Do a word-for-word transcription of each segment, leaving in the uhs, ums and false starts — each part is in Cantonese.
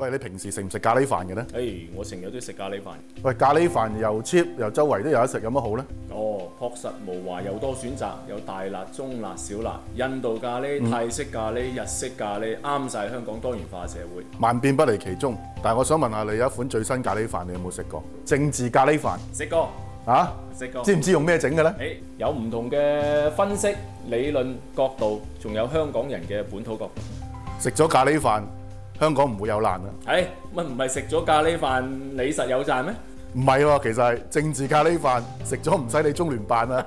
喂，你平時食唔食咖喱飯嘅咧？ 誒、hey，我成日都食咖喱飯。 喂，咖喱飯又 cheap 又周圍都有得食，有乜好咧？ 哦，確實無華又多選擇，有大辣、中辣、小辣，印度咖喱、嗯、泰式咖喱、日式咖喱，啱晒香港多元化社會。 萬變不離其宗，但係我想問下你，有一款最新咖喱飯，你有冇食過？政治咖喱飯。 食過。 啊？ 食過。知唔知用咩整嘅咧？ 誒、hey，有唔同嘅分析、理論角度，仲有香港人嘅本土角度。 食咗咖喱飯。香港唔會有難啊！ 誒乜唔係食咗咖喱飯你實有賺咩？ 唔係喎，其實係政治咖喱飯食咗唔使理中聯辦啊！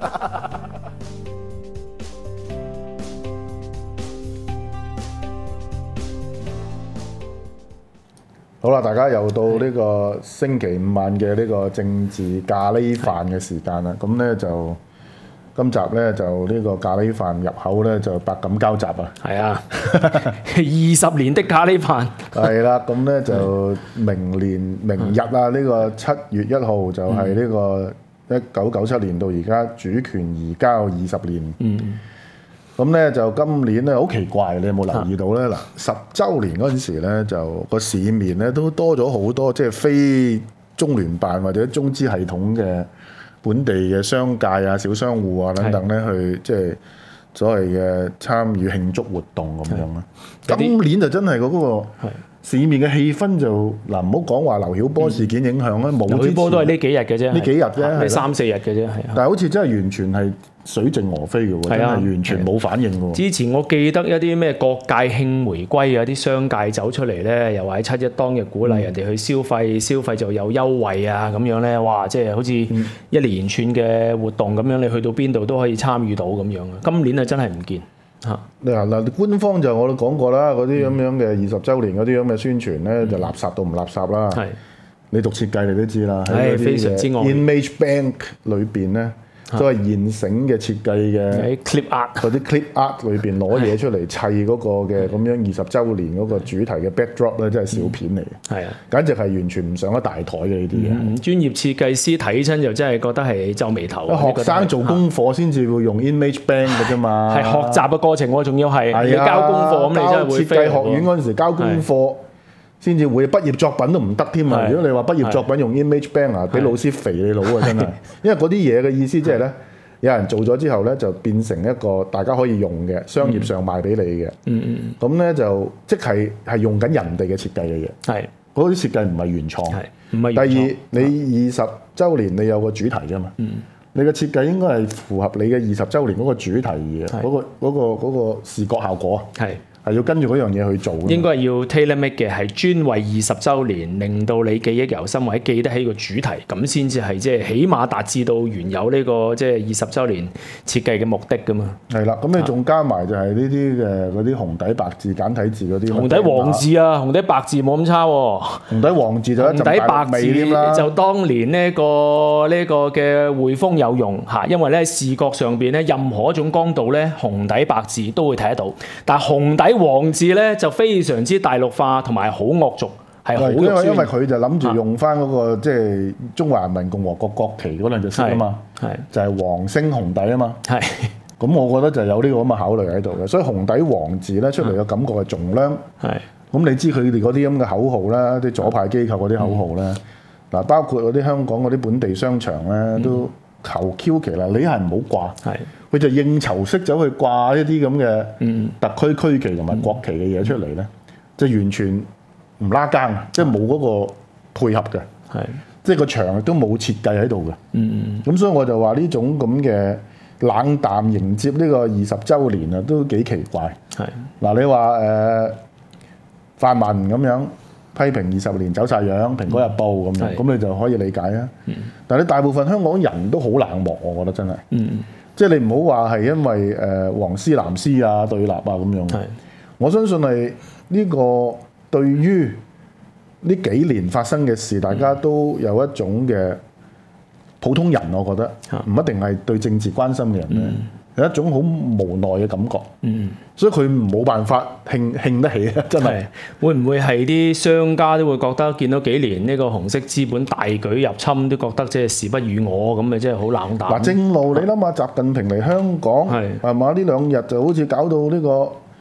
好啦，大家又到呢個星期五晚嘅呢個政治咖喱飯嘅時間啦。咁咧就今集咧就呢個咖喱飯入口咧就百感交集啊！ 係啊，二十年的咖喱飯係啦，咁咧就明年明日啊，呢、呢個七月一號就係呢個一九九七年到而家主權移交二十年。嗯，咁咧就今年咧好奇怪，你有冇留意到咧？嗱，十週年嗰陣時咧，就個市面咧都多咗好多，即係非中聯辦或者中資系統嘅本地嘅商界啊、小商戶啊等等咧，去即係所謂嘅參與慶祝活動咁樣啦。今年就真係嗰個市面嘅氣氛就嗱，唔好講話劉曉波事件影響啦，冇、嗯。劉曉波都係呢幾日嘅啫，呢幾日啫，呢三四日嘅啫，係。但係好似真係完全係水靜鵝飛嘅喎，真係完全冇反應嘅喎。之前我記得一啲咩各界慶回歸啊，啲商界走出嚟咧，又話喺七一當日鼓勵人哋去消費，嗯、消費就有優惠啊咁樣咧，哇！即係好似一連串嘅活動咁樣，你去到邊度都可以參與到咁樣啊。今年啊真係唔見。嗱嗱，官方就我都講過啦，嗰啲咁樣嘅二十週年嗰啲咁嘅宣傳咧、嗯，就垃圾到唔垃圾啦。係，你讀設計你都知啦，喺嗰啲 Image Bank 裏邊咧，都係現成嘅設計嘅 clip art，嗰啲 clip art 裏邊攞嘢出嚟砌嗰個嘅咁樣二十週年嗰個主題嘅 backdrop 咧，真係小片嚟嘅。係啊，簡直係完全唔上得大台嘅呢啲嘢。嗯，專業設計師睇親就真係覺得係皺眉頭。學生做功課先至會用 Image Bank 嘅啫嘛。係學習嘅過程喎，仲要係你交功課咁，你真係會飛。設計學院嗰陣時交功課。先至會畢業作品都唔得添啊！如果你話畢業作品用 Image Bank 啊，俾老師肥你腦啊，真係！因為嗰啲嘢嘅意思即係咧，有人做咗之後咧，就變成一個大家可以用嘅商業上賣俾你嘅。嗯嗯。咁咧就即係係用緊人哋嘅設計嘅嘢。係。嗰啲設計唔係原創。係。唔係原創。第二，你二十週年你有個主題㗎嘛？嗯。你嘅設計應該係符合你嘅二十週年嗰個主題嘅，嗰個嗰個嗰個視覺效果啊。係。係要跟住嗰樣嘢去做，應該係要 tailor make 嘅，係專為二十週年，令到你記憶猶新或者記得起個主題，咁先至係即係起碼達至到原有呢個即係二十週年設計嘅目的噶嘛。係啦，咁你仲加埋就係呢啲嘅嗰啲紅底白字簡體字嗰啲。紅底黃字啊，紅底白字冇咁差喎。紅底黃字就一陣紅底白字就當年呢個呢個嘅匯豐有用嚇，因為咧視覺上邊咧任何一種光度咧紅底白字都會睇得到，但係紅底黃字咧就非常之大陸化同埋好惡俗，係好肉酸。因為佢就諗住用翻嗰個即係中華人民共和國國旗嗰兩隻色啊嘛，就係黃星紅底啊嘛。係，咁我覺得就有呢個咁嘅考慮喺度嘅，所以紅底黃字咧出嚟嘅感覺係重量。係，咁你知佢哋嗰啲咁嘅口號啦，啲左派機構嗰啲口號咧，嗱、嗯、包括嗰啲香港嗰啲本地商場咧、嗯、都求 Q 其啦，你係唔好掛。係。佢就應酬式走去掛一啲咁嘅特區區旗同埋國旗嘅嘢出嚟咧、嗯，就完全唔拉更，即係冇嗰個配合嘅，係即係個場亦都冇設計喺度嘅。嗯，咁所以我就話呢種咁嘅冷淡迎接呢個二十週年啊，都幾奇怪。係嗱，你話誒泛民咁樣批評二十年走晒樣，《蘋果日報》咁樣，咁你就可以理解啊。嗯，但係你大部分香港人都好冷漠，我覺得真係。嗯。即係你唔好話係因為誒黃絲藍絲啊對立啊咁樣，我相信係呢個對於呢幾年發生嘅事，大家都有一種嘅普通人，我覺得唔一定係對政治關心嘅人咧。嗯有一種好無奈嘅感覺，嗯，所以佢冇辦法興興得起啊！真係會唔會係啲商家都會覺得見到幾年呢個紅色資本大舉入侵，都覺得即係時不與我咁咪即係好冷淡。嗱，正路你諗下，習近平嚟香港係係嘛？呢兩日就好似搞到呢個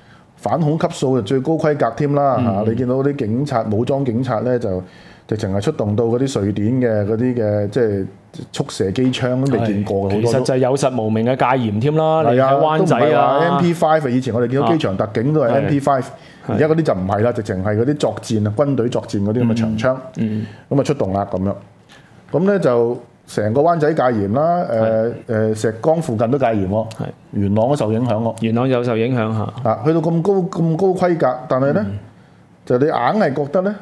反恐級數就最高規格添啦嚇！你見到啲警察武裝警察咧就直情係出動到嗰啲瑞典嘅嗰啲嘅即係速射機槍都未見過嘅好多。 其實就係有實無名嘅戒嚴添啦，你喺灣仔啊 M P 五 以前我哋見到機場特警都係 M P 五，而家嗰啲就唔係啦，直情係嗰啲作戰啊軍隊作戰嗰啲咁嘅長槍，咁啊出動啦咁樣。咁咧就成個灣仔戒嚴啦，誒誒石崗附近都戒嚴喎，元朗都受影響喎。 元朗有受影響嚇。 啊，去到咁高咁高規格，但係咧、嗯、就你硬係覺得咧，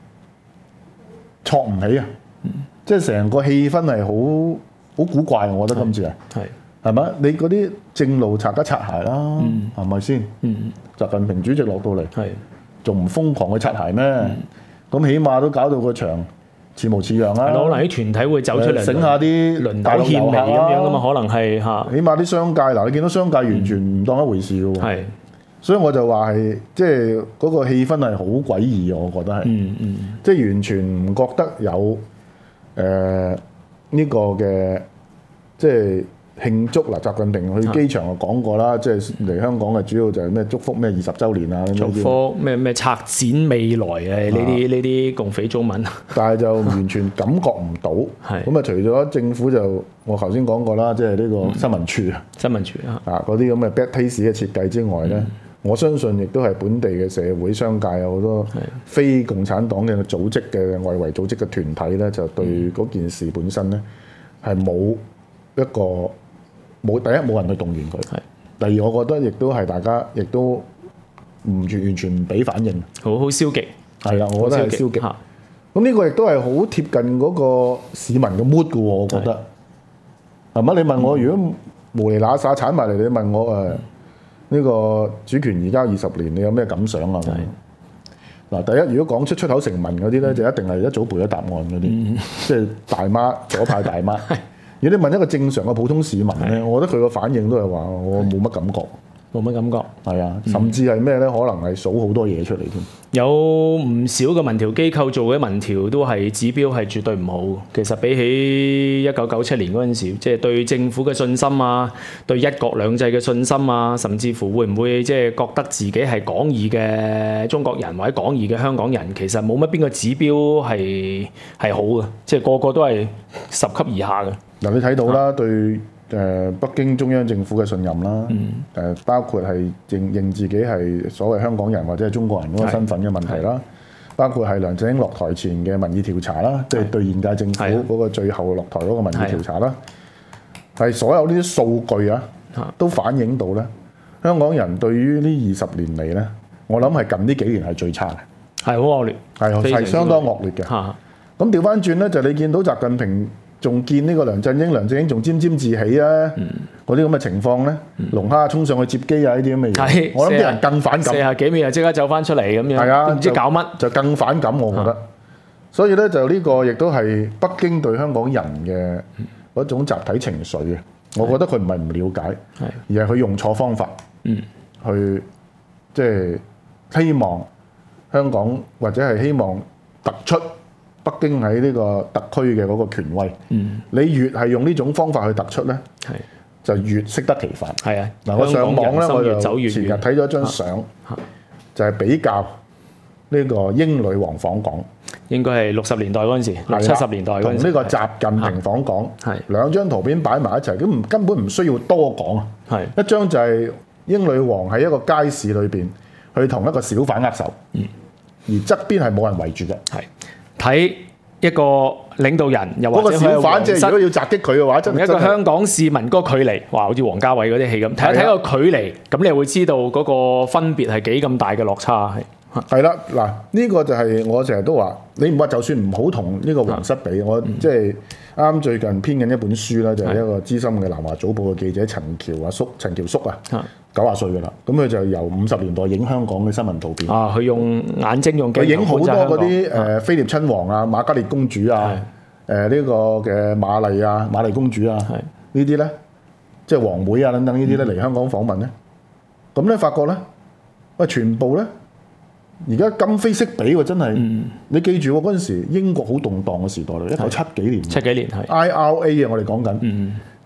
挫唔起啊！嗯、即係成個氣氛係好好古怪，我覺得今次係係係咪？你嗰啲正路擦一擦鞋啦，係咪先？習近平主席落到嚟，仲唔瘋狂去擦鞋咩？咁、嗯、起碼都搞到個場似模似樣啦。 可能啲團體會走出嚟， 整下啲大陸遊客咁樣噶嘛，可能係嚇。 起碼啲商界嗱，你見到商界完全唔當一回事嘅喎。係、嗯，所以我就話係即係嗰個氣氛係好詭異，我覺得係。嗯嗯。即係完全唔覺得有誒呢、呃呢個嘅即係慶祝嗱，習近平去機場就講過啦，即係嚟香港嘅主要就係咩祝福咩二十週年啊， 祝福咩咩策展未來嘅呢啲呢啲共匪中文， 但係就完全感覺唔到。係咁啊！除咗政府就我頭先講過啦，即係呢個新聞處啊， 新聞處啊， 啊嗰啲咁嘅 bad taste 嘅設計之外咧，嗯、我相信亦都係本地嘅社會商界有好多非共產黨嘅組織嘅外圍組織嘅團體咧，就對嗰件事本身咧係冇一個。冇第一冇人去動員佢，第二我覺得亦都係大家亦都唔完完全唔俾反應， 好好消極。 係啦，我覺得係消極。咁呢個亦都係好貼近嗰個市民嘅 mood 嘅喎，我覺得係咪？你問我、嗯、如果無厘喇沙鏟埋嚟，你問我誒呢、呢個主權移交二十年，你有咩感想啊？嗱，第一如果講出出口成文嗰啲咧，嗯、就一定係一早背咗答案嗰啲，嗯、即係大媽左派大媽。如果你問一個正常嘅普通市民咧，我覺得佢個反應都係話我冇乜感覺， 冇乜感覺，係啊，甚至係咩咧？可能係數好多嘢出嚟添。 有唔少嘅民調機構做嘅民調都係指標係絕對唔好。其實比起一九九七年嗰陣時，即係對政府嘅信心啊，對一國兩制嘅信心啊，甚至乎會唔會即係覺得自己係港義嘅中國人或者港義嘅香港人，其實冇乜邊個指標係係好嘅，即係個個都係十級以下嘅。 嗱，你睇到啦，啊、對誒北京中央政府嘅信任啦，誒、嗯、包括係認認自己係所謂香港人或者係中國人嗰個身份嘅問題啦，包括係梁振英落台前嘅民意調查啦，即係對現屆政府嗰個最後落台嗰個民意調查啦，係所有呢啲數據啊，都反映到咧，香港人對於呢二十年嚟咧，我諗係近呢幾年係最差嘅，係好惡劣，係係相當惡劣嘅。咁調翻轉咧，就你見到習近平。仲見呢個梁振英，梁振英仲沾沾自喜啊！嗰啲咁嘅情況咧，嗯、龍蝦衝上去接機啊！呢啲咁嘅嘢，我諗啲人更反感。四十幾秒就即刻走翻出嚟咁樣，係啊，都唔知搞乜，就更反感我覺得。啊、所以咧就呢個亦都係北京對香港人嘅嗰種集體情緒嘅。我覺得佢唔係唔了解，是而係佢用錯方法，嗯、去即係希望香港或者係希望突出。北京喺呢個特區嘅嗰個權威，嗯、你越係用呢種方法去突出咧，是就越適得其反。係啊，嗱我上網咧，我就前日睇咗張相，啊、就係比較呢個英女王訪港，應該係六十年代嗰陣時，六七十年代嗰陣時，同呢個習近平訪港，係兩張圖片擺埋一齊，咁唔根本唔需要多講啊。係一張就係英女王喺一個街市裏邊去同一個小販握手，嗯、而側邊係冇人圍住嘅。係。睇一個領導人，又或者小販，即係如果要襲擊佢嘅話，同一個香港市民嗰個距離，哇！好似王家衛嗰啲戲咁，睇一睇個距離，咁你會知道嗰個分別係幾咁大嘅落差係。係啦，嗱，呢個就係我成日都話，你唔話就算唔好同呢個皇室比，我即係啱最近編緊一本書啦，就係一個資深嘅南華早報嘅記者陳橋阿叔，陳橋叔啊。九十歲噶啦，咁佢就由五十年代影香港嘅新聞圖片。啊，佢用眼睛用鏡頭，佢影好多嗰啲誒菲臘親王啊、瑪嘉烈公主啊、誒呢是、呃這個嘅瑪麗啊、瑪麗公主啊，是呢啲咧，即係皇妹啊等等呢啲咧嚟香港訪問咧，咁咧發覺咧，喂全部咧，而家今非昔比喎，真係，嗯、你記住喎，嗰陣時英國好動盪嘅時代嚟，一九七幾年，七幾年係 I R A 啊，我哋講緊。嗯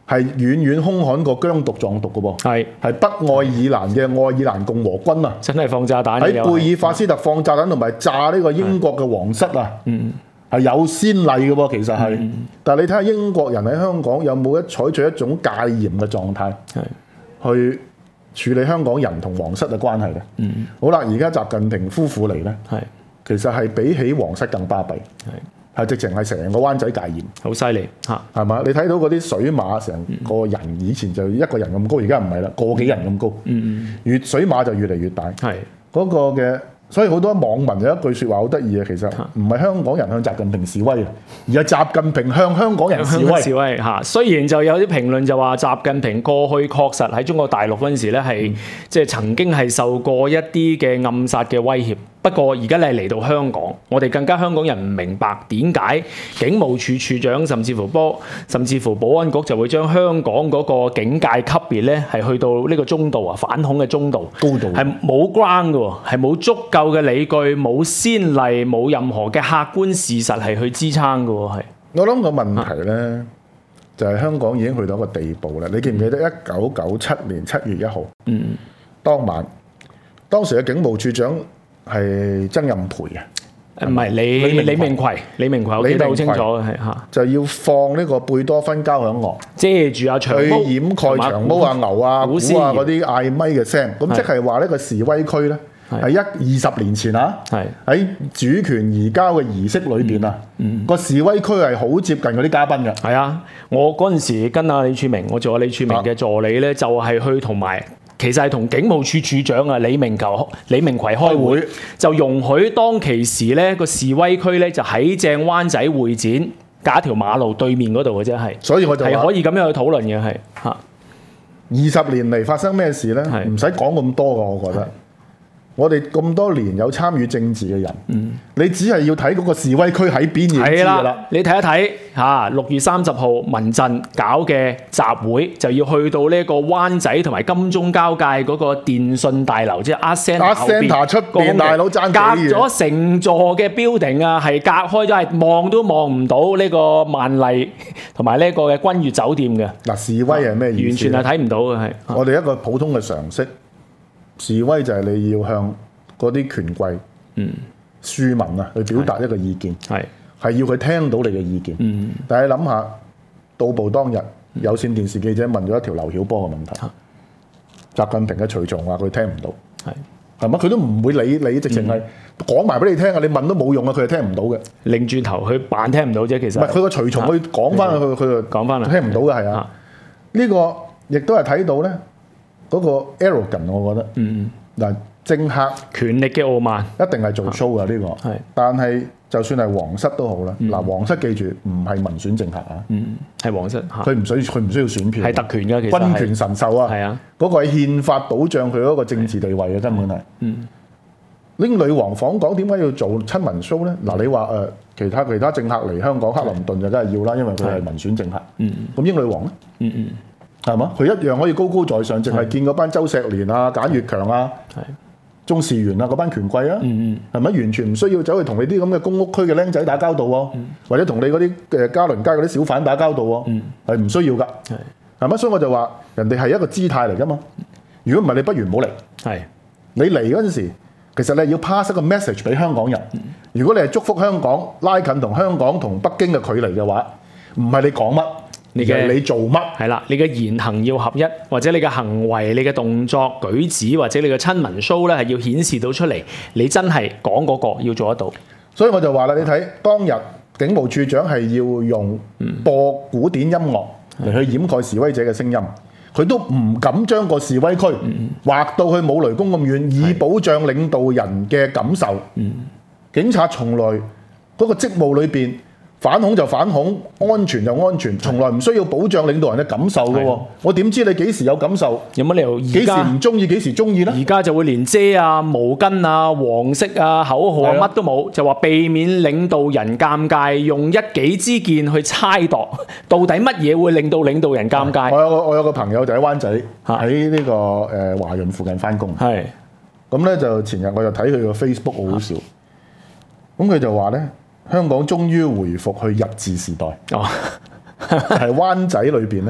係遠遠兇悍過疆獨壯獨嘅噃， 係係北愛爾蘭嘅愛爾蘭共和軍啊， 真係放炸彈喺嘅貝爾法斯特放炸彈同埋炸呢個英國嘅皇室啊， 嗯係有先例嘅喎，其實係。 嗯但係你睇下英國人喺香港有冇一採取一種戒嚴嘅狀態， 係去處理香港人同皇室嘅關係咧？ 嗯好啦，而家習近平夫婦嚟咧， 係其實係比起皇室更巴閉， 係係直情係成個灣仔戒嚴。 好犀利嚇， 係嘛？你睇到嗰啲水馬成個人以前就一個人咁高，而家唔係啦，個幾人咁高。 嗯越水馬就越嚟越大。 嗯係嗰個嘅，所以好多網民有一句説話好得意啊，其實唔係香港人向習近平示威啊，而係習近平向香港人示威。 示威嚇，雖然就有啲評論就話習近平過去確實喺中國大陸嗰陣時咧係即係曾經係受過一啲嘅暗殺嘅威脅。不過而家你係嚟到香港，我哋更加香港人唔明白點解警務處處長甚至乎波甚至乎保安局就會將香港嗰個警戒級別咧係去到呢個中度啊，反恐嘅中度， 高度係冇 ground 嘅喎，係冇足夠嘅理據、冇先例、冇任何嘅客觀事實係去支撐嘅喎，係。 我諗個問題咧，就係香港已經去到一個地步啦。你記唔記得一九九七年七月一號嗯當晚，當時嘅警務處長係曾蔭培嘅。 唔係李李明李明奎，李明奎我記得好清楚嘅係嚇， 就要放呢個貝多芬交響樂， 遮住阿長去毛， 掩蓋長毛啊、牛啊、鼓古詩啊嗰啲嗌咪嘅聲。咁即係話呢個示威區咧係一二十年前啊， 係喺主權移交嘅儀式裏邊啊，個示威區係好接近嗰啲嘉賓嘅。 係啊！我嗰陣時跟阿李柱銘，我做阿李柱銘嘅助理咧，就係去同埋。其實係同警務處處長啊李明球、李明奎開會， 開會就容許當其時咧個示威區咧就喺正灣仔會展隔一條馬路對面嗰度嘅啫，係。 所以我就話係可以咁樣去討論嘅，係嚇。 二十年嚟發生咩事咧？ 係唔使講咁多噶，我覺得。我哋咁多年有參與政治嘅人， 嗯你只係要睇嗰個示威區喺邊已經知係啦㗎啦。， 你睇一睇嚇，六月三十號民陣搞嘅集會就要去到呢個灣仔同埋金鐘交界嗰個電訊大樓，即係 Art Centre Art Centre 出邊大佬爭幾遠隔咗成座嘅 building 啊，係隔開咗，係望都望唔到呢個萬麗同埋呢個嘅君悅酒店嘅， 嗱，示威係咩意思？ 完全係睇唔到嘅，係。 我哋一個普通嘅常識，示威就係你要向嗰啲權貴、 嗯庶民啊，去表達一個意見， 係係要佢聽到你嘅意見。 嗯但係你諗下，到埗當日有線電視記者問咗一條劉曉波嘅問題，習近平嘅隨從話佢聽唔到， 係係咪？佢都唔會理你，直情係講埋俾你聽啊！你問都冇用啊，佢係聽唔到嘅。 擰轉頭去扮聽唔到啫，其實唔係佢個隨從去講翻佢，佢就講翻啦， 聽唔到嘅係啊。呢個亦都係睇到咧嗰個 arrogant，我覺得嗯嗱，政客權力嘅傲慢一定係做 show 嘅呢個， 係但係就算係皇室都好啦。嗱，皇室記住唔係民選政客啊， 嗯係皇室嚇， 佢唔需佢唔需要選票， 係特權㗎，其實係君權神授啊， 係啊， 嗰個係憲法保障佢嗰個政治地位嘅根本係。 嗯拎女王訪港點解要做親民 show 咧？嗱，你話誒、呃、其他其他政客嚟香港，克林頓就梗係要啦，因為佢係民選政客。 嗯咁英女王咧， 嗯嗯係嘛？佢一樣可以高高在上，淨係見嗰班周錫年啊、簡悅強啊、 係鍾士元啊嗰班權貴啊， 嗯係咪？完全唔需要走去同你啲咁嘅公屋區嘅僆仔打交道喎， 嗯或者同你嗰啲誒加倫街嗰啲小販打交道喎， 嗯係唔需要㗎， 係係咪？所以我就話人哋係一個姿態嚟㗎嘛。如果唔係，你不如唔好嚟。 係你嚟嗰陣時，其實你係要 pass 一個 message 俾香港人。如果你係祝福香港拉近同香港同北京嘅距離嘅話，唔係你講乜， 你嘅而係你做乜。 係啦，你嘅言行要合一，或者你嘅行為、你嘅動作舉止，或者你嘅親民 show 咧，係要顯示到出嚟，你真係講嗰個要做得到。 所以我就話啦，你睇當日警務處長係要用播古典音樂嚟去掩蓋示威者嘅聲音，佢都唔敢將個示威區劃到去冇雷公咁遠，以保障領導人嘅感受。警察從來嗰個職務裏邊，反恐就反恐，安全就安全，從來唔需要保障領導人嘅感受嘅喎。我點知你幾時有感受？ 有乜理由幾時而家唔中意？幾時中意呢？ 而家就會連遮啊、毛巾啊、黃色啊、口號啊係啊乜都冇，就話避免領導人尷尬，用一己之見去猜度到底乜嘢會令到領導人尷尬。 我有個我有個朋友就喺灣仔， 嚇喺呢、個誒、呃、華潤附近翻工。 係咁咧就前日我就睇佢個 Facebook 好好笑，咁佢就話咧香港終於回復去日治時代， 哦， 係灣仔裏邊咧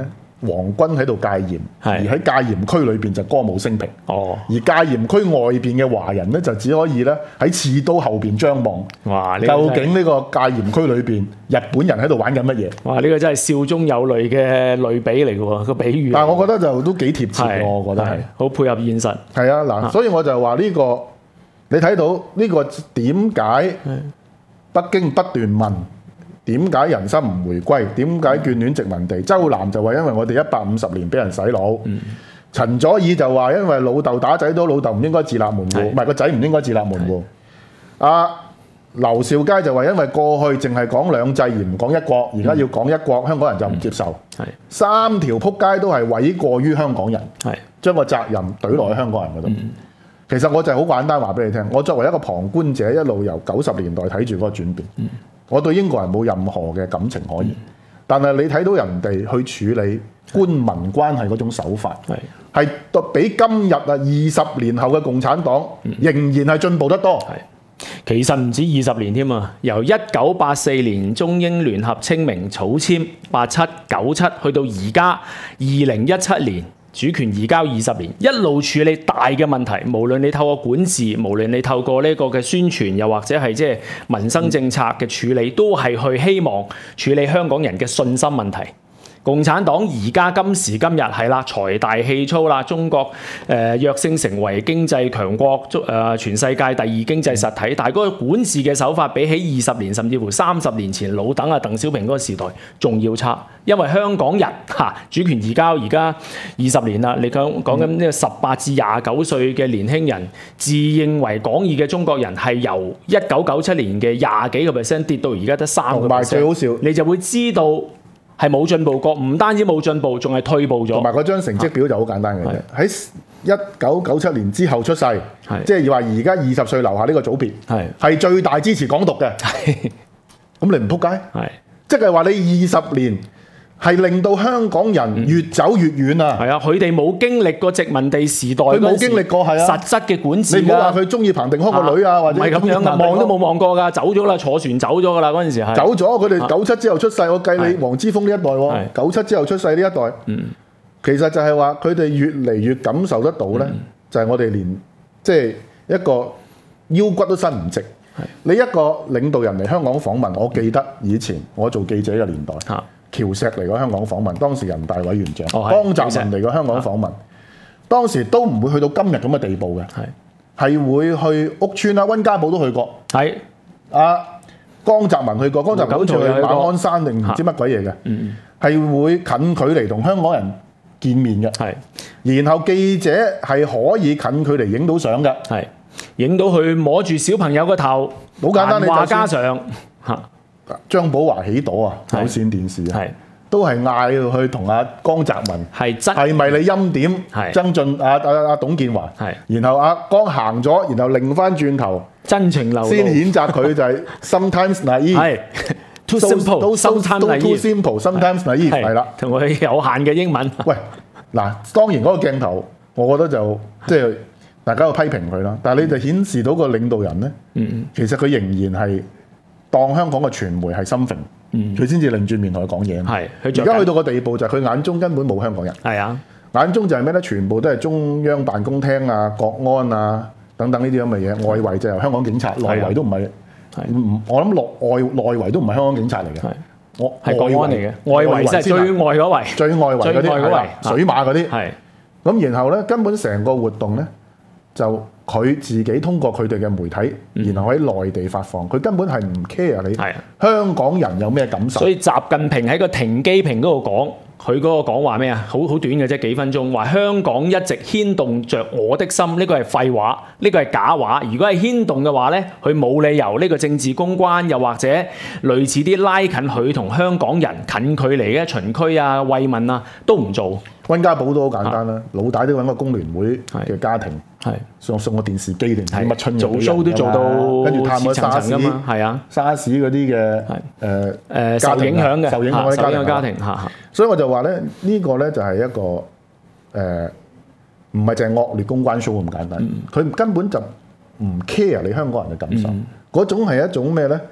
皇軍喺度戒嚴，而喺戒嚴區裏邊就歌舞升平。 哦， 而戒嚴區外邊嘅華人咧，就只可以咧喺刺刀後邊張望。 哇！呢個究竟呢個戒嚴區裏邊日本人喺度玩緊乜嘢？ 哇！呢個真係笑中有淚嘅類比嚟嘅喎，個比喻。 但係我覺得就都幾貼切係喎，我覺得係好配合現實。 係啊，嗱，所以我就話呢個你睇到呢個點解北京不斷問點解人心唔回歸？點解眷戀殖民地？周南就話因為我哋一百五十年俾人洗腦。嗯陳佐洱就話因為老豆打仔都老豆唔應該自立門戶，唔係個仔唔應該自立門戶。阿劉兆佳就話因為過去淨係講兩制而唔講一國，而家要講一國，香港人就唔接受。 係三條撲街都係諉過於香港人， 係將個責任懟落去香港人嗰度。嗯、其實我就係好簡單話俾你聽，我作為一個旁觀者，一路由九十年代睇住嗰個轉變，嗯、我對英國人冇任何嘅感情可言。嗯、但係你睇到人哋去處理官民關係嗰種手法，係係比今日啊二十年後嘅共產黨仍然係進步得多。 其實唔止二十年添啊！由一九八四年中英聯合清明草簽八七九七，去到而家二零一七年主權移交二十年，一路處理大嘅問題，無論你透過管治，無論你透過呢個嘅宣傳，又或者係即係民生政策嘅處理，都係去希望處理香港人嘅信心問題。共產黨而家今時今日係啦，財大氣粗啦，中國誒躍升成為經濟強國，誒、呃、全世界第二經濟實體，但係嗰個管治嘅手法比起二十年甚至乎三十年前老鄧啊鄧小平嗰個時代仲要差，因為香港人嚇、啊、主權移交而家二十年啦，你講講緊呢個十八至廿九歲嘅年輕人，自認為廣義嘅中國人係由一九九七年嘅廿幾個 percent 跌到而家得三個 percent， 最好笑， 你就會知道。係冇進步過，唔單止冇進步，仲係退步咗。同埋嗰張成績表就好簡單嘅啫。喺一九九七年之後出世，即係話而家二十歲樓下呢個組別，係係最大支持港獨嘅。咁你唔撲街？係即係話你二十年係令到香港人越走越遠啊！係啊，佢哋冇經歷過殖民地時代， 佢冇經歷過係啊實質嘅管治。 你唔好話佢中意彭定康個女啊，或者唔係咁樣㗎，望都冇望過㗎，走咗啦，坐船走咗㗎啦，嗰陣時係走咗。佢哋九七之後出世，我計你黃之鋒呢一代喎，九七之後出世呢一代，其實就係話佢哋越嚟越感受得到咧，就係我哋連即係一個腰骨都伸唔直。你一個領導人嚟香港訪問，我記得以前我做記者嘅年代。喬石嚟過香港訪問，當時人大委員長、哦、江澤民嚟過香港訪問，當時都唔會去到今日咁嘅地步嘅，係係會去屋邨啦，溫家寶都去過，係阿江澤民去過，江澤民好似去馬鞍山定唔知乜鬼嘢嘅，係會近距離同香港人見面嘅，係，然後記者係可以近距離影到相嘅，係， 影到佢摸住小朋友個頭， 好簡單， 話家常嚇。 張寶華起朵啊，有線電視啊，都係嗌去同阿江澤民係真係咪你欽點曾俊阿阿阿董建華，然後阿江行咗，然後擰翻轉頭真情流露， 先譴責佢就係 sometimes naive， too simple，sometimes too simple，sometimes naive 係啦， 同佢有限嘅英文。 喂，嗱，當然嗰個鏡頭，我覺得就即係大家要批評佢啦，但係你就顯示到個領導人咧，嗯、其實佢仍然係。當香港嘅傳媒係心揈，佢先至擰轉面同佢講嘢。係，而家去到個地步就係佢眼中根本冇香港人。係啊，眼中就係咩咧？全部都係中央辦公廳啊、國安啊等等呢啲咁嘅嘢。外圍就由香港警察，內圍都唔係。唔，我諗內外內圍都唔係香港警察嚟嘅。係，我係國安嚟嘅。外圍即係最外嗰圍，最外圍嗰啲，水馬嗰啲。係。咁然後咧，根本成個活動咧就。佢自己通過佢哋嘅媒體，然後喺內地發放，佢根本係唔 care 你香港人有咩感受。所以習近平喺個停機坪嗰度講，佢嗰個講話咩啊？好好短嘅啫，幾分鐘。話香港一直牽動着我的心，呢個係廢話，呢個係假話。如果係牽動嘅話咧，佢冇理由呢個政治公關，又或者類似啲拉近佢同香港人近距離嘅巡區啊、慰問啊，都唔做。溫家寶都好簡單啦，老大都揾個工聯會嘅家庭，送送個電視機定乜春做 show 都做到，跟住探個沙士，係啊，沙士嗰啲嘅誒誒受影響嘅受影響嘅家庭，所以我就話咧，呢個咧就係一個誒，唔係淨係惡劣公關 show 咁簡單，佢根本就唔 care 你香港人嘅感受，嗰種係一種咩咧？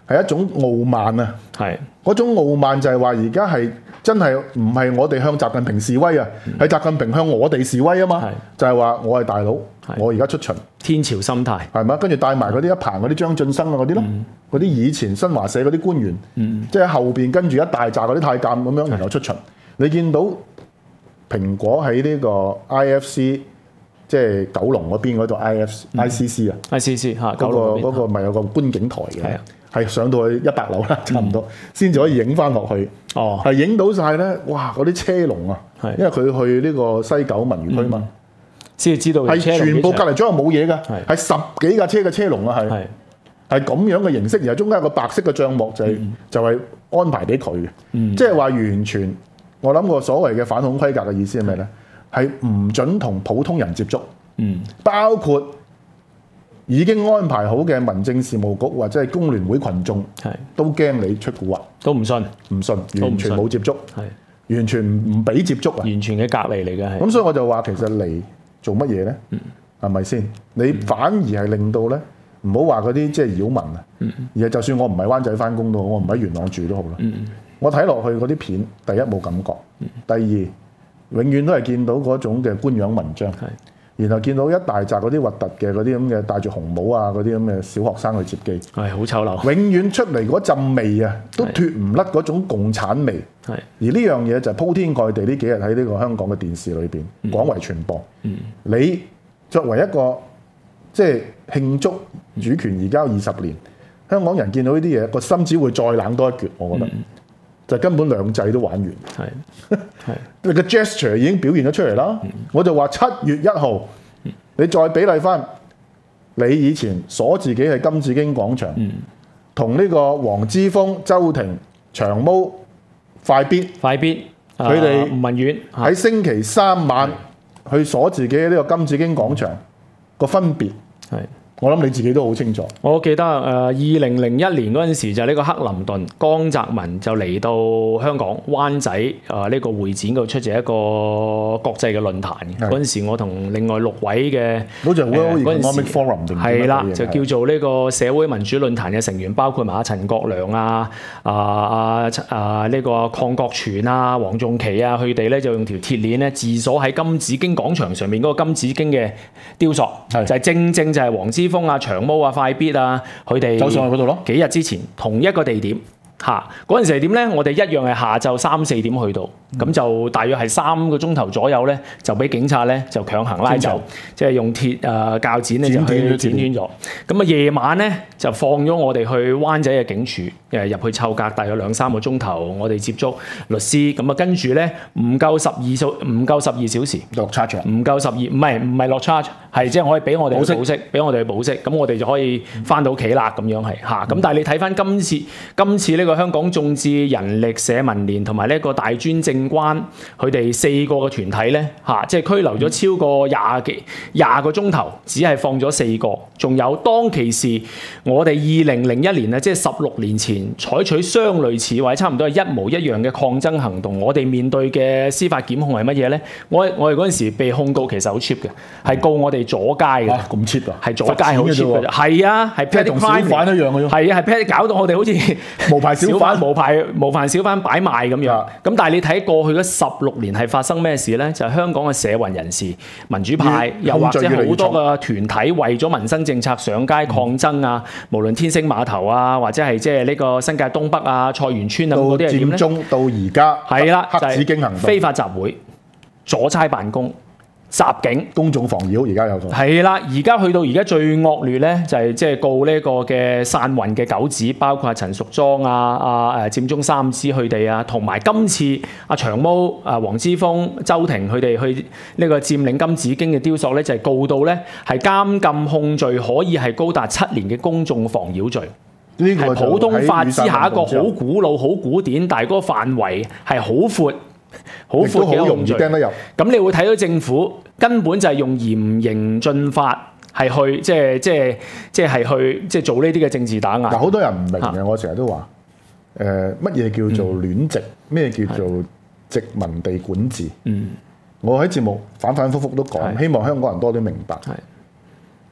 係一種傲慢啊！ 係嗰種傲慢就係話而家係真係唔係我哋向習近平示威啊，係、嗯、習近平向我哋示威啊嘛！就係話我係大佬，我而家出巡， 天朝心態係嘛？跟住帶埋嗰啲一棚嗰啲張晉生啊嗰啲咯，嗰啲、嗯、以前新華社嗰啲官員，嗯、即係後邊跟住一大紮嗰啲太監咁樣，然後出巡。你見到蘋果喺呢個 I F C， 即係九龍嗰邊嗰度 I F I C C 啊 ，I C C 嚇， 嗰個嗰個咪有個觀景台嘅，係上到去一百樓啦，差唔多，先至可以影翻落去。哦，係影到晒咧，哇！嗰啲車龍啊，因為佢去呢個西九文娛區嘛， 先至知道係全部隔離左右冇嘢㗎，係十幾架車嘅車龍啊，係係咁樣嘅形式，然後中間有個白色嘅帳幕就係就係安排俾佢嘅，即係話完全。我諗個所謂嘅反恐規格嘅意思係咩咧？係唔準同普通人接觸，嗯，包括已經安排好嘅民政事務局或者係工聯會群眾，係都驚你出蠱惑， 都唔信， 唔信，完全冇接觸，係完全唔唔俾接觸啊， 完全嘅隔離嚟嘅係。 咁所以我就話其實嚟做乜嘢咧？係咪先？你反而係令到咧，唔好話嗰啲即係擾民啊，嗯、而係就算我唔係灣仔翻工都好，我唔喺元朗住都好啦。嗯我睇落去嗰啲片，第一冇感覺，第二永遠都係見到嗰種嘅官樣文章，是然後見到一大紮嗰啲核突嘅嗰啲咁嘅戴住紅帽啊嗰啲咁嘅小學生去接機，係好醜陋。永遠出嚟嗰陣味啊，都脱唔甩嗰種共產味。係而呢樣嘢就係鋪天蓋地呢幾日喺呢個香港嘅電視裏邊廣為傳播。嗯、你作為一個即係慶祝主權移交二十年，香港人見到呢啲嘢個心只會再冷多一橛，我覺得。嗯就根本兩制都玩完，係係你個 gesture 已經表現咗出嚟啦。嗯、我就話七月一號，嗯、你再比例翻，你以前鎖自己係金紫荊廣場，同呢、嗯、個黃之鋒、周庭、長毛、快必、快必，佢哋吳文遠喺星期三晚去鎖自己呢個金紫荊廣場個分別係。我諗你自己都好清楚。我記得誒，二零零一年嗰陣時就呢個克林頓江澤民就嚟到香港灣仔誒呢個會展度出席一個國際嘅論壇。嗰陣時我同另外六位嘅嗰陣 World Economic Forum 係啦，就叫做呢個社會民主論壇嘅成員，包括埋阿陳國良啊、啊啊啊呢個鄺國全啊、黃仲琪啊，佢哋咧就用條鐵鏈咧自鎖喺金紫荊廣場上面嗰個金紫荊嘅雕塑，就係正正就係黃之鋒啊、長毛啊、快必啊，佢哋走上去嗰度咯。幾日之前同一個地點嚇，嗰陣時係點咧？我哋一樣係下晝三四點去到，咁、嗯、就大約係三個鐘頭左右咧，就俾警察咧就強行拉走，即係用鐵誒鉸剪咧就去剪斷咗。咁啊夜晚咧就放咗我哋去灣仔嘅警署，誒入去湊格，大約兩三個鐘頭，我哋接觸律師，咁啊跟住咧唔夠十二數，唔夠十二小時落 charge，唔夠十二，唔係唔係落 charge，係即係可以俾我哋去保釋，俾我哋去保釋，咁我哋就可以翻到屋企啦，咁樣係嚇。咁、嗯、但係你睇翻今次今次呢個香港眾志、人力、社民連同埋呢個大專政關，佢哋四個嘅團體咧嚇，即係拘留咗超過廿幾廿個鐘頭，只係放咗四個。仲有當其時，我哋二零零一年啊，即係十六年前採取相類似或者差唔多係一模一樣嘅抗爭行動，我哋面對嘅司法檢控係乜嘢咧？我我哋嗰陣時被控告其實好 cheap 嘅，係告我哋阻街嘅。咁 cheap 啊？係阻街好 cheap 嘅啫。係啊，係 petty crime 同小販一樣嘅啫。係啊，係 petty 搞到我哋好似無牌小販、無牌無牌小販擺賣咁樣。咁但係你睇過去嗰十六年係發生咩事咧？就係、是、香港嘅社運人士、民主派，又或者好多嘅團體為咗民生政策上街抗爭啊，嗯、無論天星碼頭啊，或者係即係呢個新界東北啊、菜園村啊嗰啲係點咧？到佔中到而家係啦，黑紫荊行動、非法集會、阻差辦公、襲警、公眾妨擾，而家有咗。係啦，而家去到而家最惡劣咧，就係即係告呢個嘅散運嘅九子，包括阿陳淑莊啊、阿誒佔中三子佢哋啊，同埋今次阿長毛、阿黃之鋒、周庭佢哋去呢個佔領金紫荊嘅雕塑咧，就係告到咧係監禁控罪可以係高達七年嘅公眾妨擾罪。呢個係普通法之下一個好古老、好古典，但係嗰個範圍係好闊。好闊嘅容易釘得入，咁你會睇到政府根本就係用嚴刑峻法係去即係即係即係去即係做呢啲嘅政治打壓。嗱，好多人唔明嘅，我成日都話誒乜嘢叫做戀殖，咩、嗯、叫做殖民地管治？嗯，我喺節目反反覆覆都講，希望香港人多啲明白。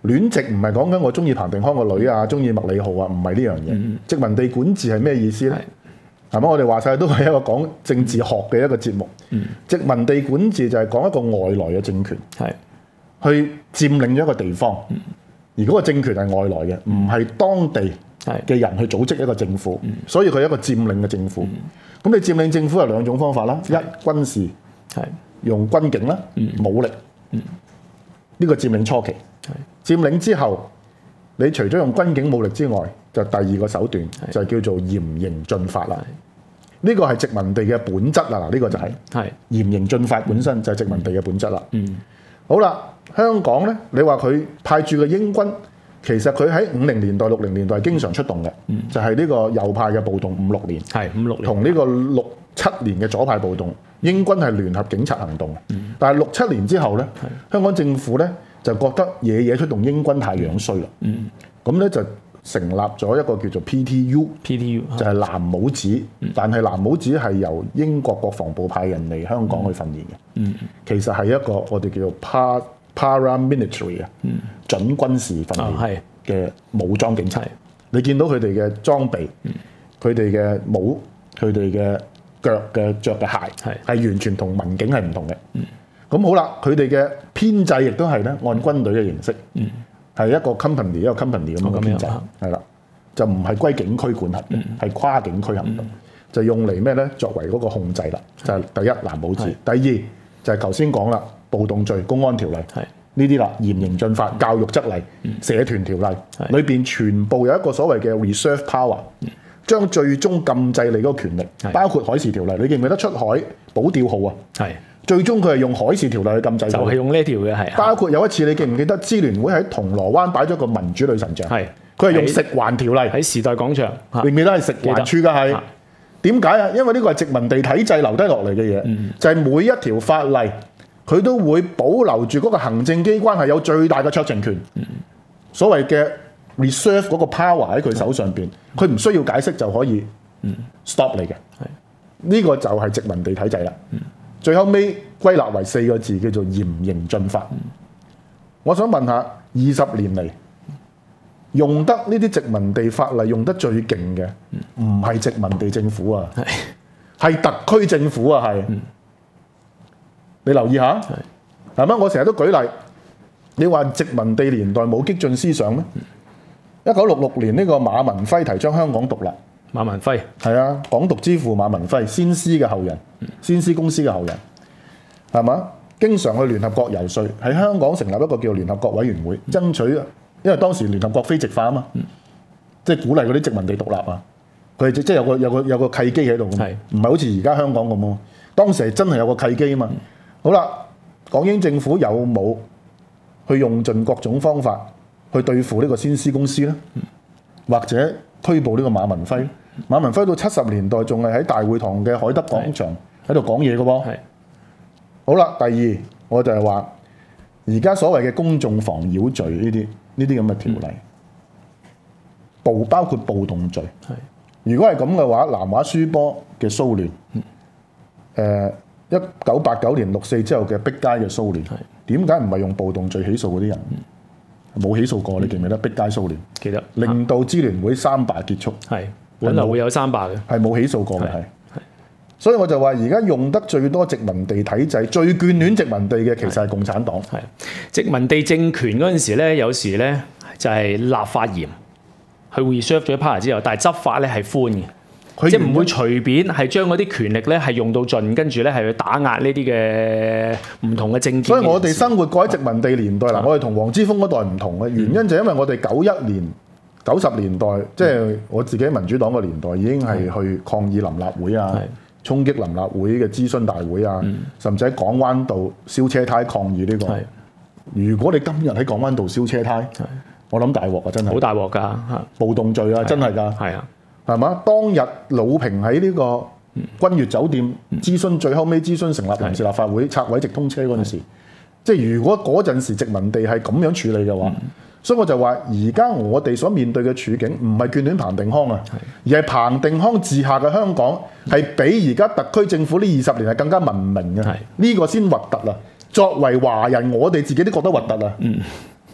戀殖唔係講緊我中意彭定康個女啊，中意麥理浩啊，唔係呢樣嘢。嗯、殖民地管治係咩意思咧？係咪我哋話晒都係一個講政治學嘅一個節目？嗯、殖民地管治就係講一個外來嘅政權，係去佔領咗一個地方，嗯、而嗰個政權係外來嘅，唔係當地嘅人去組織一個政府，嗯、所以佢係一個佔領嘅政府。咁、嗯、你佔領政府有兩種方法啦，一軍事係用軍警啦，嗯、武力，呢、嗯、個佔領初期。佔領之後，你除咗用軍警武力之外，就第二個手段就叫做嚴刑峻法啦。呢個係殖民地嘅本質啦，嗱、這、呢個就係、是、嚴刑峻法本身就係殖民地嘅本質啦。嗯，好啦，香港咧，你話佢派駐嘅英軍，其實佢喺五零年代、六零年代係經常出動嘅，嗯、就係呢個右派嘅暴動五六年，係五六年，同呢個六七年嘅左派暴動，英軍係聯合警察行動。嗯、但係六七年之後咧，香港政府咧，就覺得夜夜出動英軍太樣衰啦，咁咧、嗯、就成立咗一個叫做 P T U，P T U 就係藍帽子，嗯、但係藍帽子係由英國國防部派人嚟香港去訓練嘅，嗯、其實係一個我哋叫做 para paramilitary 啊，準軍事訓練嘅武裝警察。嗯、你見到佢哋嘅裝備，佢哋嘅帽，佢哋嘅腳嘅着嘅鞋，係是完全同民警係唔同嘅。嗯咁好啦，佢哋嘅編制亦都係咧按軍隊嘅形式，係、嗯、一個 company 一個 company 咁樣嘅編制，係啦、嗯，就唔係歸警區管轄嘅，係、嗯、跨境區行動，嗯、就用嚟咩咧？作為嗰個控制啦，嗯、就係第一藍帽子，是第二就係頭先講啦，暴動罪、公安條例呢啲啦，嚴刑峻法、教育則例、嗯、社團條例裏邊是全部有一個所謂嘅 reserve power，、嗯、將最終禁制你嗰個權力，是包括海事條例，你記唔記得出海保釣號啊？係。最終佢係用海事條例去禁制，就係用呢條嘅係。包括有一次你記唔記得支聯會喺銅鑼灣擺咗個民主女神像？係，佢係用食環條例喺時代廣場，記唔記得係食環署㗎？係點解啊？因為呢個係殖民地體制留低落嚟嘅嘢，嗯、就係每一條法例佢都會保留住嗰個行政機關係有最大嘅酌情權，嗯、所謂嘅 reserve 嗰個 power 喺佢手上邊，佢唔、嗯、需要解釋就可以 stop 你嘅。係呢、嗯、個就係殖民地體制啦。嗯最後尾歸納為四個字，叫做嚴刑峻法。嗯、我想問下，二十年嚟用得呢啲殖民地法例用得最勁嘅，唔係殖民地政府啊，係是特區政府啊，係。嗯、你留意下，係咪是？我成日都舉例，你話殖民地年代冇激進思想咩？一九六六年呢個馬文輝提倡香港獨立。馬文輝係啊，港獨之父馬文輝，先師嘅後人，先師公司嘅後人，係嘛？經常去聯合國游說，喺香港成立一個叫聯合國委員會，爭取，因為當時聯合國非殖化啊嘛，嗯、即係鼓勵嗰啲殖民地獨立啊。佢即係有個有個有個契機喺度，唔係好似而家香港咁咯。當時係真係有個契機啊嘛。嗯、好啦，港英政府有冇去用盡各種方法去對付呢個先師公司咧？嗯、或者拘捕呢個馬文輝？馬文輝到七十年代仲係喺大會堂嘅海德廣場喺度講嘢嘅噃。係好啦，第二我就係話，而家所謂嘅公眾妨擾罪呢啲呢啲咁嘅條例，嗯、暴包括暴動罪。係如果係咁嘅話，南華書波嘅騷亂，誒一九八九年六四之後嘅碧街嘅騷亂，點解唔係用暴動罪起訴嗰啲人？冇、嗯、起訴過，你記唔記得碧街騷亂？記得令到支聯會三罷結束。係。本來會有三罷嘅，係冇起訴過嘅，係。所以我就話，而家用得最多殖民地體制、最眷戀殖民地嘅，其實係共產黨。係殖民地政權嗰陣時咧，有時咧就係立法嚴，去 reserve 咗 power 之後，但係執法咧係寬嘅，即係唔會隨便係將嗰啲權力咧係用到盡，跟住咧係去打壓呢啲嘅唔同嘅政見。所以我哋生活過喺殖民地年代嗱，嗯、我哋同黃之鋒嗰代唔同嘅原因就係因為我哋九一年。九十年代，即係我自己民主黨嘅年代，已經係去抗議臨立會啊，是衝擊臨立會嘅諮詢大會啊，嗯、甚至喺港灣道燒車胎抗議呢、這個。是如果你今日喺港灣道燒車胎，是我諗大鑊啊，真係好大鑊㗎，暴動罪啊，是真係㗎，係啊，係嘛？當日魯平喺呢個君悅酒店諮詢，最後尾諮詢成立臨時立法會、拆位直通車嗰陣時，是即係如果嗰陣時殖民地係咁樣處理嘅話。嗯所以我就話，而家我哋所面對嘅處境唔係眷戀彭定康啊，而係彭定康治下嘅香港係比而家特區政府呢二十年係更加文明嘅，呢個先核突啊！作為華人，我哋自己都覺得核突啊！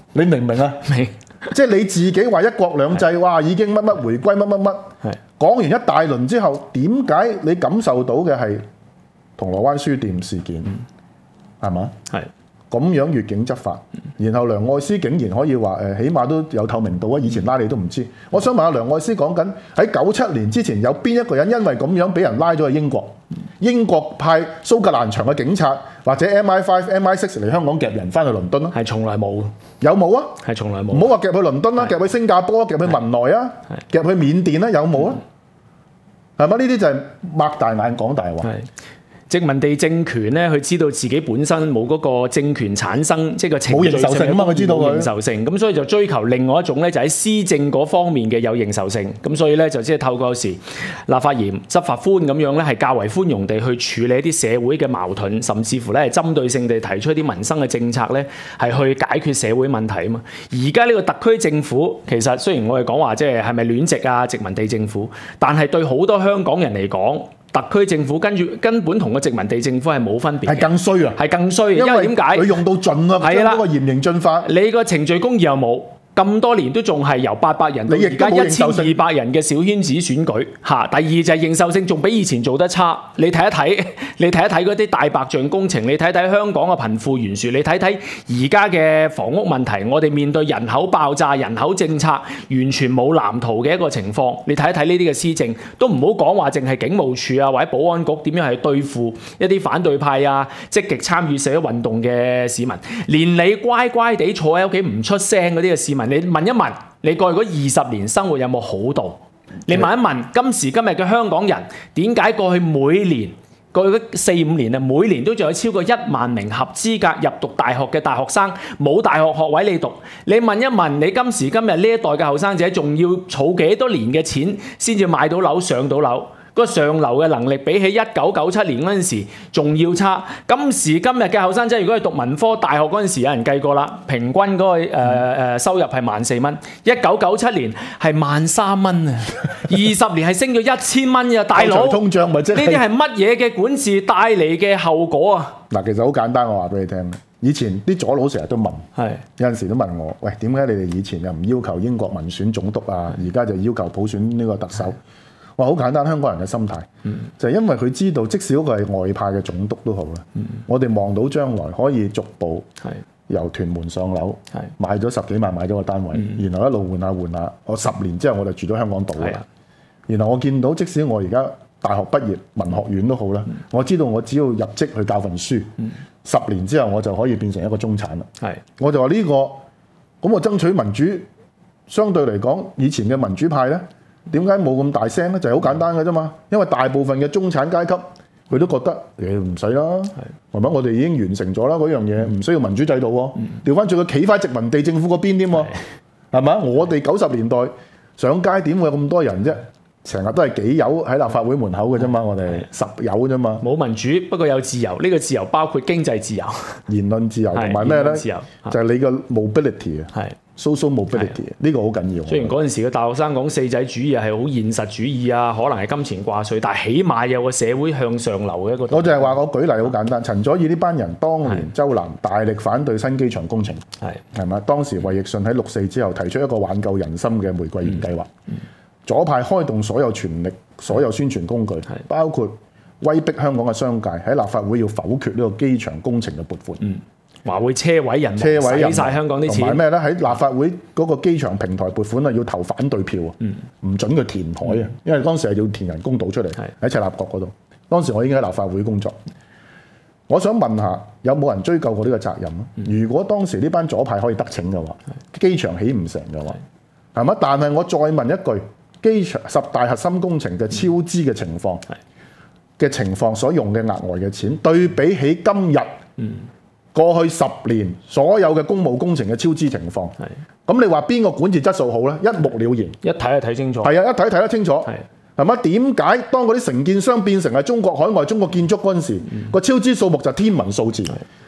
你明唔明啊？ 明即係你自己話一國兩制，哇已經乜乜回歸乜乜乜， 係講完一大輪之後，點解你感受到嘅係銅鑼灣書店事件係嘛？ 係咁樣越境執法，然後梁愛詩竟然可以話誒，起碼都有透明度啊！以前拉你都唔知。我想問下梁愛詩講緊喺九七年之前有邊一個人因為咁樣俾人拉咗去英國？英國派蘇格蘭場嘅警察或者 M I 五、M I 六嚟香港夾人翻去倫敦咯？ 係從來冇， 有冇啊？ 係從來冇。 唔好話夾去倫敦啦，夾去新加坡、夾去文萊啊，夾去緬甸啦，有冇啊？係咪？呢啲就係擘大眼講大話。 殖民地政權咧，佢知道自己本身冇嗰個政權產生，即係個程序冇認受性啊嘛，佢知道佢冇認受性，咁所以就追求另外一種咧，就喺施政嗰方面嘅有認受性。咁所以咧就即係透過有時立法嚴、執法寬咁樣咧，係較為寬容地去處理一啲社會嘅矛盾，甚至乎咧係針對性地提出一啲民生嘅政策咧，係去解決社會問題啊嘛。而家呢個特區政府其實雖然我哋講話即係係咪戀殖啊殖民地政府，但係對好多香港人嚟講，特區政府跟住根本同個殖民地政府係冇分別嘅， 係更衰啊！ 係更衰，因為點解？ 佢用到盡啊， 係啦， 嗰個嚴刑峻法， 你個程序公義又冇。咁多年都仲係由八百人到而家一千二百人嘅小圈子選舉嚇。第二就係認受性仲比以前做得差。你睇一睇，你睇一睇嗰啲大白象工程，你睇睇香港嘅貧富懸殊，你睇睇而家嘅房屋問題，我哋面對人口爆炸、人口政策完全冇藍圖嘅一個情況。你睇一睇呢啲嘅施政，都唔好講話淨係警務處啊或者保安局點樣去對付一啲反對派啊、積極參與社會運動嘅市民，連你乖乖地坐喺屋企唔出聲嗰啲嘅市民。你問一問，你過去嗰二十年生活有冇好到？你問一問，今時今日嘅香港人點解過去每年過去嗰四五年啊，每年都仲有超過一萬名合資格入讀大學嘅大學生冇大學學位你讀？你問一問，你今時今日呢一代嘅後生仔仲要儲幾多年嘅錢先至買到樓上到樓？個上流嘅能力比起一九九七年嗰陣時仲要差。今時今日嘅後生仔，如果係讀文科大學嗰陣時，有人計過啦，平均嗰、嗰個誒誒、呃、收入係萬四蚊。一九九七年係萬三蚊啊！二十年係升咗一千蚊啊！大佬， 通脹咪即係呢啲係乜嘢嘅管治帶嚟嘅後果啊？ 嗱，其實好簡單，我話俾你聽。以前啲左佬成日都問， 係有陣時都問我，喂，點解你哋以前又唔要求英國民選總督啊，而家就要求普選呢個特首？話好簡單，香港人嘅心態、嗯、就係因為佢知道，即使嗰個係外派嘅總督都好啦、嗯，我哋望到將來可以逐步由屯門上樓，買咗十幾萬買咗個單位、嗯，然後一路換下換下，我十年之後我就住咗香港島啦。然後我見到，即使我而家大學畢業文學院都好啦、嗯，我知道我只要入職去教份書，嗯、十年之後我就可以變成一個中產啦。我就話呢、呢個咁我爭取民主，相對嚟講，以前嘅民主派咧。點解冇咁大聲咧？就係、是、好簡單嘅啫嘛。因為大部分嘅中產階級佢都覺得誒唔使啦，係咪？我哋已經完成咗啦嗰樣嘢，唔需要民主制度喎。調翻轉佢企翻殖民地政府嗰邊添喎，係咪？我哋九十年代上街點會有咁多人啫？成日都係幾友喺立法會門口嘅啫嘛，我哋十友啫嘛。冇民主，不過有自由。呢、這個自由包括經濟自由、 言論自由同埋咩咧？就係、是、你嘅 mobility 啊。social mobility 呢個好緊要。 雖然嗰陣時嘅大學生講四仔主義係好現實主義啊，可能係金錢掛帥，但係起碼有個社會向上流嘅一個。 我就係話我舉例好簡單，陳佐洱呢班人當年周南大力反對新機場工程，係係咪？當時衛奕信喺六四之後提出一個挽救人心嘅玫瑰園計劃、嗯嗯，左派開動所有權力、所有宣傳工具，包括威逼香港嘅商界喺立法會要否決呢個機場工程嘅撥款。嗯話會車毀人亡，車毀人晒香港啲錢，同埋咩咧？喺立法會嗰個機場平台撥款啊，要投反對票啊，唔、嗯、準佢填海啊、嗯，因為當時係要填人工島出嚟喺赤鱲角嗰度。當時我已經喺立法會工作，我想問下有冇人追究過呢個責任、嗯、如果當時呢班左派可以得逞嘅話，機場起唔成嘅話，係咪？但係我再問一句，機場十大核心工程嘅超支嘅情況嘅、嗯、情況所用嘅額外嘅錢，對比起今日，嗯。過去十年所有嘅公務工程嘅超支情況，咁你話邊個管治質素好咧？一目了然， 一睇就睇清楚。 係啊，一睇睇得清楚。係係嘛？點解當嗰啲承建商變成係中國海外、中國建築嗰陣時，個、嗯、超支數目就天文數字？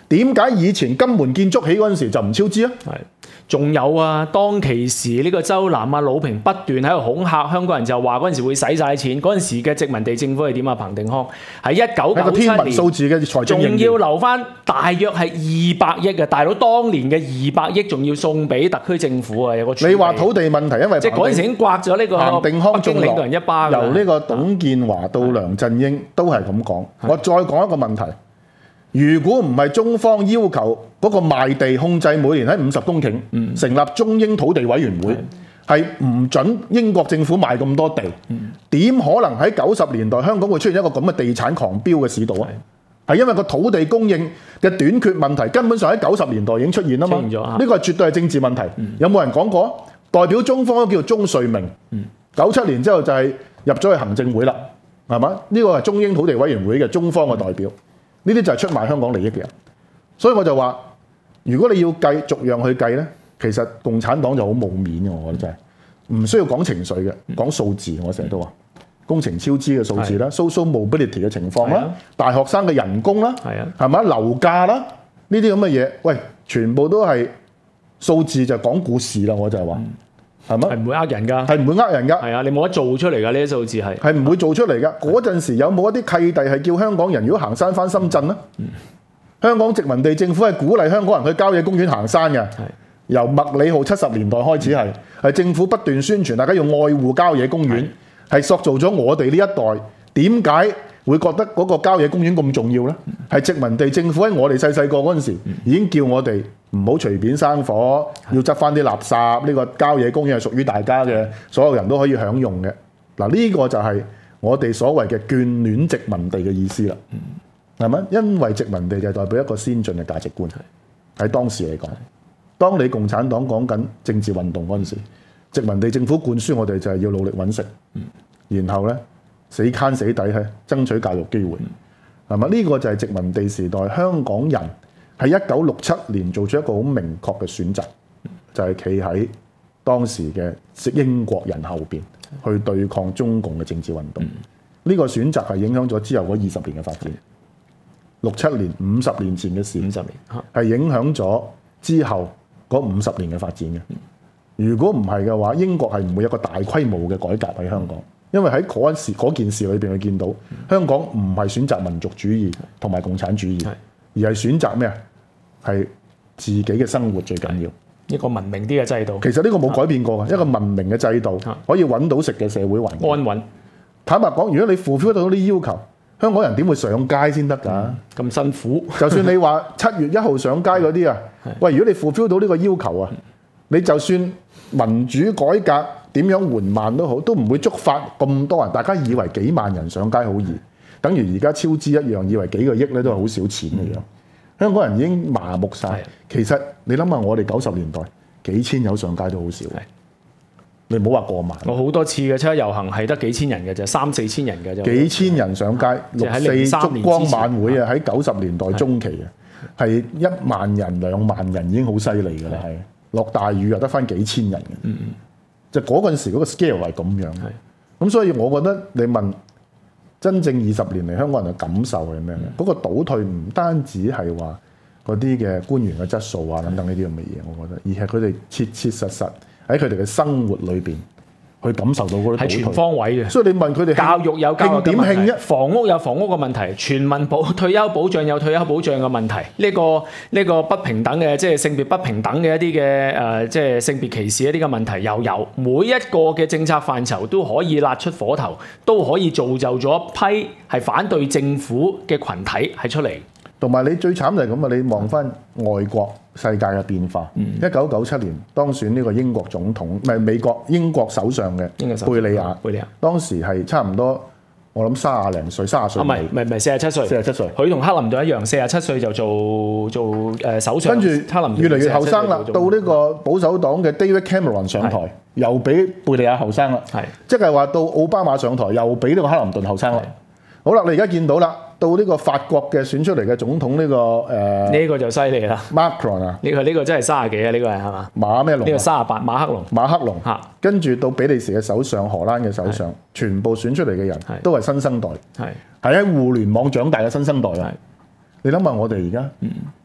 點解以前金門建築起嗰陣時就唔超支啊？ 係，仲有啊，當其時呢個周南啊、魯平不斷喺度恐嚇香港人，就話嗰陣時會使晒錢。嗰陣時嘅殖民地政府係點啊？彭定康係一九九七天文數字嘅財政仲要留翻大約係二百億嘅，大佬當年嘅二百億仲要送俾特區政府啊！有個你話土地問題，因為即係嗰陣時已經刮咗呢個彭定康北京領導人一巴㗎啦， 由呢個董建華到梁振英都係咁講。我再講一個問題。如果唔係中方要求嗰個賣地控制每年喺五十公頃，嗯、成立中英土地委員會，係唔準英國政府賣咁多地，點、嗯、可能喺九十年代香港會出現一個咁嘅地產狂飆嘅市道啊？係因為個土地供應嘅短缺問題，根本上喺九十年代已經出現啦嘛。呢個係絕對係政治問題。嗯、有冇人講過？代表中方叫做鍾瑞明，九七、嗯、年之後就係入咗去行政會啦，係嘛？呢個係中英土地委員會嘅中方嘅代表。嗯呢啲就係出賣香港利益嘅人，所以我就話：如果你要計逐樣去計咧，其實共產黨就好冇面嘅，我覺得真係唔需要講情緒嘅，講數字。我成日都話工程超支嘅數字啦 social mobility 嘅情況啦，大學生嘅人工啦，係咪樓價啦，呢啲咁嘅嘢，喂，全部都係數字就講故事啦。我就係話。係咪？係唔會呃人㗎，係唔會呃人㗎。係啊，你冇得做出嚟㗎，呢啲數字係係唔會做出嚟㗎。嗰陣時有冇一啲契弟係叫香港人如果行山返深圳咧？嗯、香港殖民地政府係鼓勵香港人去郊野公園行山嘅。係由麥理浩七十年代開始係係、嗯、政府不斷宣傳大家要愛護郊野公園，係塑造咗我哋呢一代點解會覺得嗰個郊野公園咁重要咧？係、嗯、殖民地政府喺我哋細細個嗰陣時已經叫我哋唔好隨便生火，要執翻啲垃圾。呢、這個郊野公園係屬於大家嘅，所有人都可以享用嘅。嗱，呢個就係我哋所謂嘅眷戀殖民地嘅意思啦。係咪、嗯？因為殖民地就代表一個先進嘅價值觀，喺當時嚟講。當你共產黨講緊政治運動嗰陣時，殖民地政府灌輸我哋就係要努力揾食，嗯、然後咧死慳死抵去爭取教育機會。係咪、嗯？呢、這個就係殖民地時代香港人。喺一九六七年做出一個好明確嘅選擇，就係企喺當時嘅英國人後邊去對抗中共嘅政治運動。呢、嗯、個選擇係影響咗之後嗰二十年嘅發展。六七年、五十年前嘅事，五十年係影響咗之後嗰五十年嘅發展嘅。如果唔係嘅話，英國係唔會有一個大規模嘅改革喺香港，因為喺嗰陣時嗰件事裏邊，去見到香港唔係選擇民族主義同埋共產主義，而係選擇咩啊？係自己嘅生活最緊要，一個文明啲嘅制度。其實呢個冇改變過嘅，啊、一個文明嘅制度，啊、可以揾到食嘅社會環境安穩。坦白講，如果你 fulfill 到啲要求，香港人點會上街先得㗎？咁、嗯、辛苦。就算你話七月一號上街嗰啲啊，喂，如果你 fulfill 到呢個要求啊，你就算民主改革點樣緩慢都好，都唔會觸發咁多人。大家以為幾萬人上街好易，等於而家超支一樣，以為幾個億咧都係好少錢嘅樣。香港人已經麻木晒。的其實你諗下，我哋九十年代幾千友上街都好少，的你唔好話過萬。我好多次嘅七一遊行係得幾千人嘅啫，三四千人嘅啫。幾千人上街，六四燭光晚會啊，喺九十年代中期啊，係的一萬人兩萬人已經好犀利㗎啦，係落大雨又得返幾千人嘅，嗯嗯，就嗰陣時嗰個 scale 係咁樣。咁的所以我覺得你問。真正二十年嚟香港人嘅感受係咩咧？嗰、嗯、個倒退唔單止係話嗰啲嘅官員嘅質素啊等等呢啲咁嘅嘢，我覺得，而係佢哋切切實實喺佢哋嘅生活裏邊去感受到嗰啲倒退。係全方位嘅。所以你問佢哋教育有教育點慶一，房屋有房屋嘅問題，全民保退休保障有退休保障嘅問題。呢、這個呢、這個不平等嘅即係性別不平等嘅一啲嘅誒，即係性別歧視一啲嘅問題又有。每一個嘅政策範疇都可以焫出火頭，都可以造就咗一批係反對政府嘅群體係出嚟。同埋你最慘就係咁啊！你望翻外國世界嘅變化，一九九七年當選呢個英國總統，唔係美國英國首相嘅貝利亞，貝利亞當時係差唔多，我諗三廿零歲，三十歲。啊，唔係唔係唔係，四十七歲，四十七歲。佢同克林頓一樣，四十七歲就做做誒首相。跟住克林頓越嚟越後生啦，到呢個保守黨嘅 David Cameron 上台，是又比貝利亞後生啦。係是，即係話到奧巴馬上台，又比呢個克林頓後生啦。是好啦，你而家見到啦。到呢個法國嘅選出嚟嘅總統呢、這個誒，呢、呃、個就犀利啦 ，Macron 啊，呢、這個呢、這個真係三十幾啊，呢、這個係係嘛？馬咩龍？呢個三十八，馬克龍。馬克龍嚇，跟住到比利時嘅首相、荷蘭嘅首相，是全部選出嚟嘅人都係新生代，係係喺互聯網長大嘅新生代啊！是你諗下，我哋而家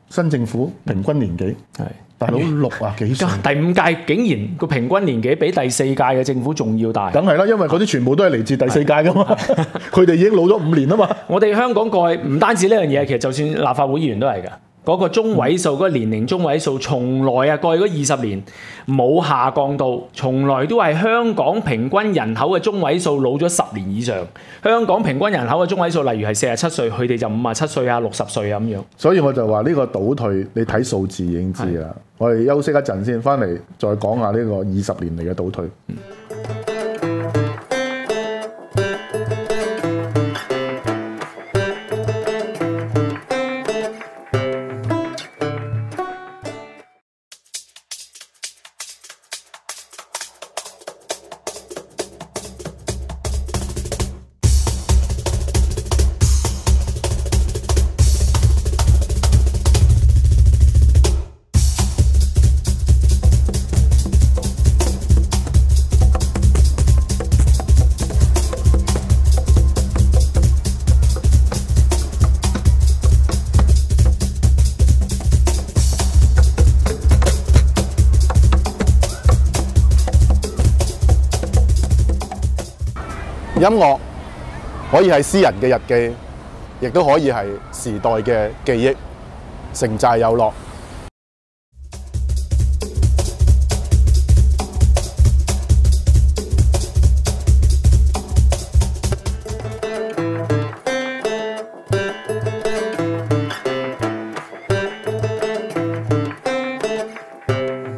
新政府平均年紀係大佬六啊幾歲， 第五屆竟然個平均年紀比第四屆嘅政府仲要大。 梗係啦，因為嗰啲全部都係嚟自第四屆噶嘛，佢哋已經老咗五年啊嘛。 我哋香港過去唔單止呢樣嘢，其實就算立法會議員都係㗎。嗰個中位數，嗰、嗰個年齡中位數，從來啊過去嗰二十年冇下降到，從來都係香港平均人口嘅中位數老咗十年以上。香港平均人口嘅中位數，例如係四十七歲，佢哋就五十七歲啊、六十歲啊咁樣。 所以我就話呢個倒退，你睇數字已經知啦。我哋休息一陣先，翻嚟再講下呢個二十年嚟嘅倒退。嗯音樂可以係詩人嘅日記，亦都可以係時代嘅記憶，成寨有落。